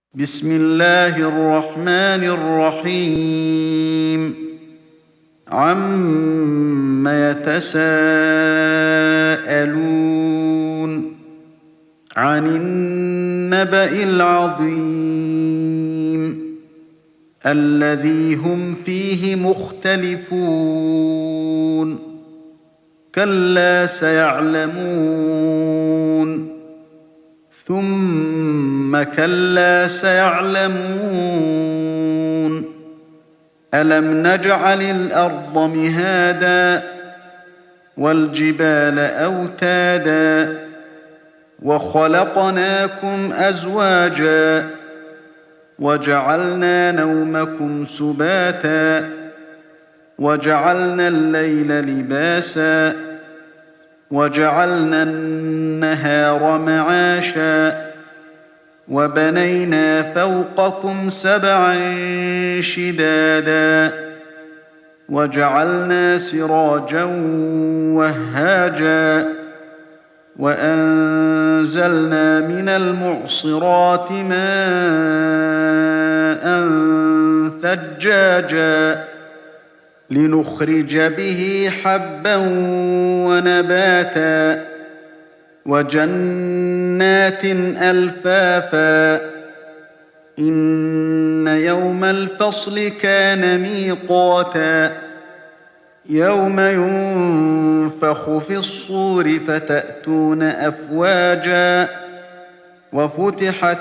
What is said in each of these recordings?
بسم الله الرحمن الرحيم عم يتساءلون عن النبأ العظيم الذي هم فيه مختلفون كلا سيعلمون ثم كلا سيعلمون ألم نجعل الأرض مهادا والجبال أوتادا وخلقناكم أزواجا وجعلنا نومكم سباتا وجعلنا الليل لباسا وجعلنا النهار معاشا وبنينا فوقكم سبعا شدادا وجعلنا سراجا وهاجا وأنزلنا من المعصرات ماء ثجاجا لنخرج به حبا ونباتا وجنات ألفافا إن يوم الفصل كان ميقاتا يوم ينفخ في الصور فتأتون أفواجا وفتحت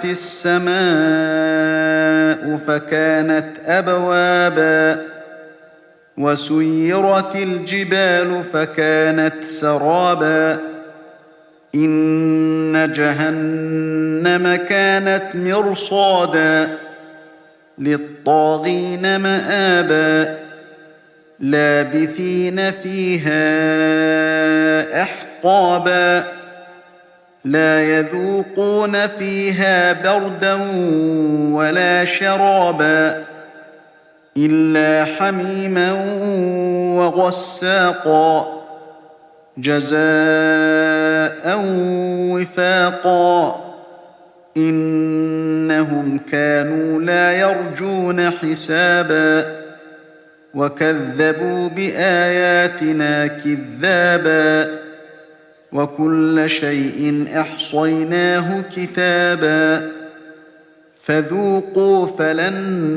السماء فكانت أبوابا وسيرت الجبال فكانت سرابا إن جهنم كانت مرصادا للطاغين مآبا لابثين فيها أحقابا لا يذوقون فيها بردا ولا شرابا إلا حميما وغساقا جزاء وفاقا إنهم كانوا لا يرجون حسابا وكذبوا بآياتنا كذابا وكل شيء أحصيناه كتابا فذوقوا فلن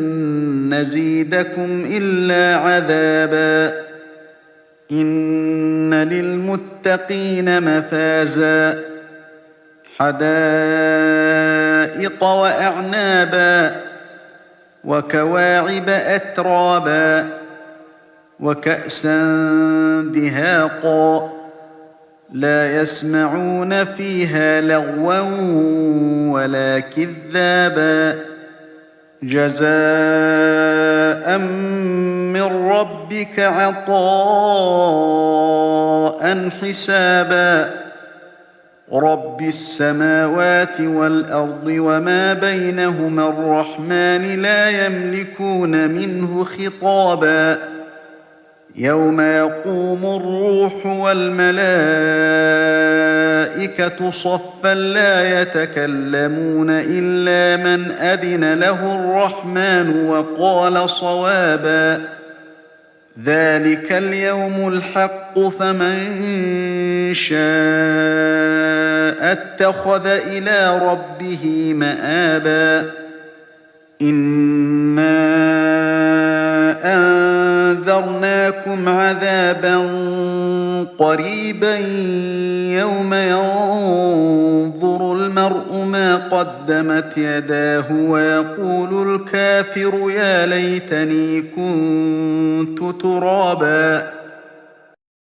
نزيدكم إلا عذابا إن للمتقين مفازا حدائق وأعنابا وكواعب أترابا وكأسا دهاقا لا يسمعون فيها لغوا ولا كذابا جزاء من ربك عطاء حسابا رب السماوات والأرض وما بينهما الرحمن لا يملكون منه خطابا يوم يقوم الروح والملائكة صفا لا يتكلمون إلا من أذن له الرحمن وقال صوابا ذلك اليوم الحق فمن شاء اتخذ إلى ربه مآبا إنا أنذرناكم عذابا قريبا يوم ينظر المرء ما قدمت يداه ويقول الكافر يا ليتني كنت ترابا